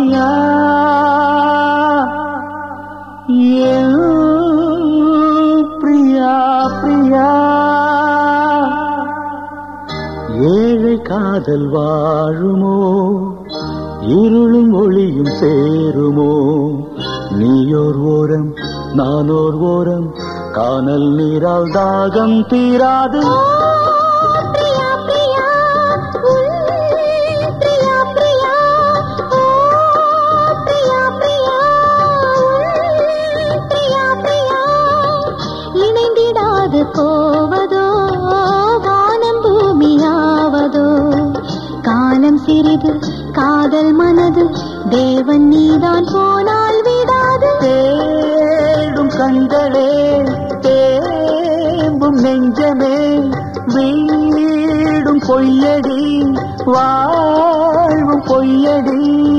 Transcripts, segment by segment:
பிரியா என் பிரியா பிரியா. ஏழை காதல் வாழுமோ, இருளும் ஒளியும் சேருமோ, நீயோர் ஓரம் நானோர் ஓரம், கானல் நீரால் தாகம் தீராது. இணைந்திடாது போவதோ வானம் பூமியாவதோ, காலம் சிறிது காதல் மனது தேவன் நீதான் போனால் விடாது. தேடும் கண்களே தேம்பும் நெஞ்சமே, வீடும் பொய்யடி வாழ்வும் பொய்யடி.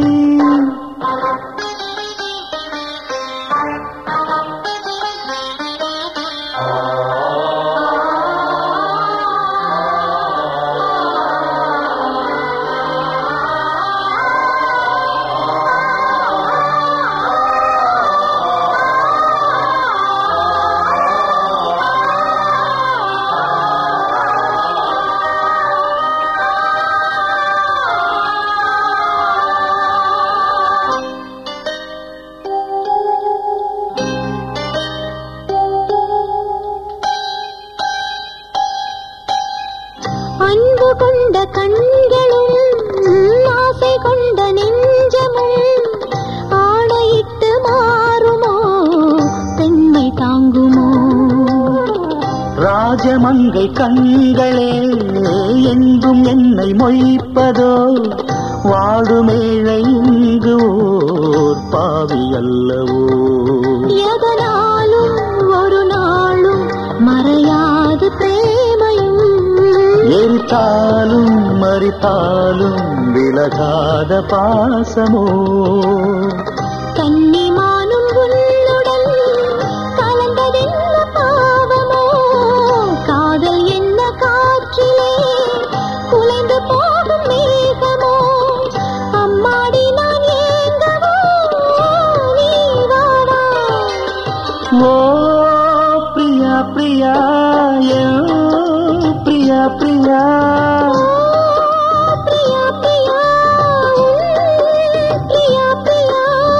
அன்பு கொண்ட கண்களும் ஆசை கொண்ட நெஞ்சமும் ஆடையிட்டு மாறுமோ, பெண்மை தாங்குமோ. ராஜமங்கை கண்களே எங்கும் என்னை மொய்ப்பதோ, வாடுமேழை இங்கு ஓர் பாவி அல்லவோ. எதனாலும் ஒரு நாளும் மறையாது பிரேமையும், எரித்தாலும் மறித்தாலும் விலகாத பாசமோ. கன்னிமானும் உன்னுடன் கலந்ததென்ன பாவமோ, காதல் என்ன காற்றிலே குலைந்து போகும் மேகமோ. அம்மாடி நான் ஏங்கவோ நீ வாவா. ஓ பிரியா பிரியா என் பிரியா பிரியா. பிரியா பிரியா பிரியா பிரியா.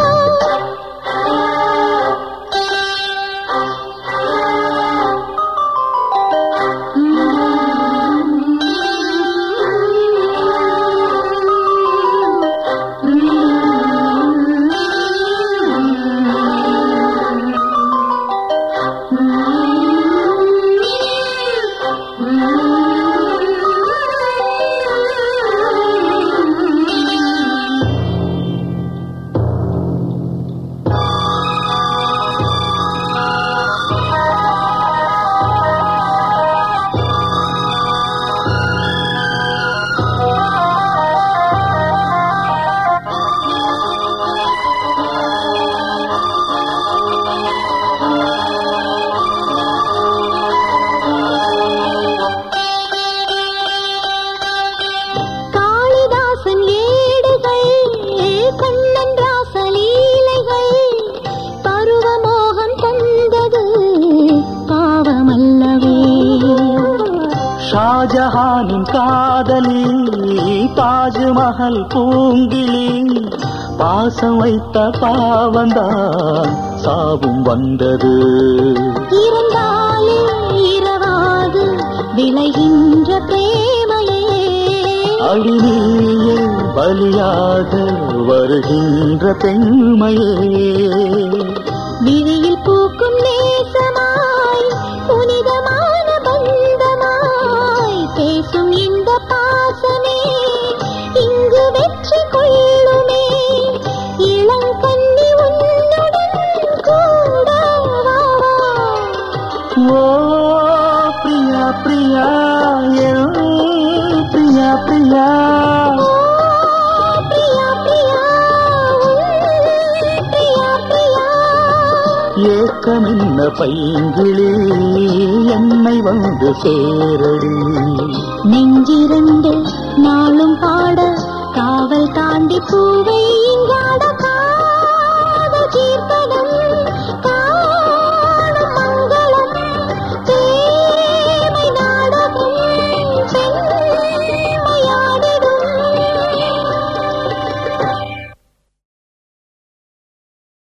ஷாஜஹானின் காதலி தாஜ்மஹல் பூங்கிலி, பாசம் வைத்த பாவந்தான் சாவும் வந்தது. இருந்தாலே இரவாது விளைகின்ற பிரேமையே, அடிநீயே பலியாக வருகின்ற பெண்மையே. விழியில் பூக்கும் நேசமாய் புனிதமான பந்தமாய் பேசும் இந்த பாசமே இங்கு வெற்றி கொள்ளுமே. இளங்கண்ணி உன்னுடன் கூட வா. ஓ பிரியா பிரியா என் பிரியா பிரியா. பிரியா பிரியா பிரியா பிரியா. ஏக்கமென்ன பைங்கிளி என்னை வந்து சேரடி, நெஞ்சிரண்டு நாளும் பாட காவல் தாண்டி பூவை இங்காட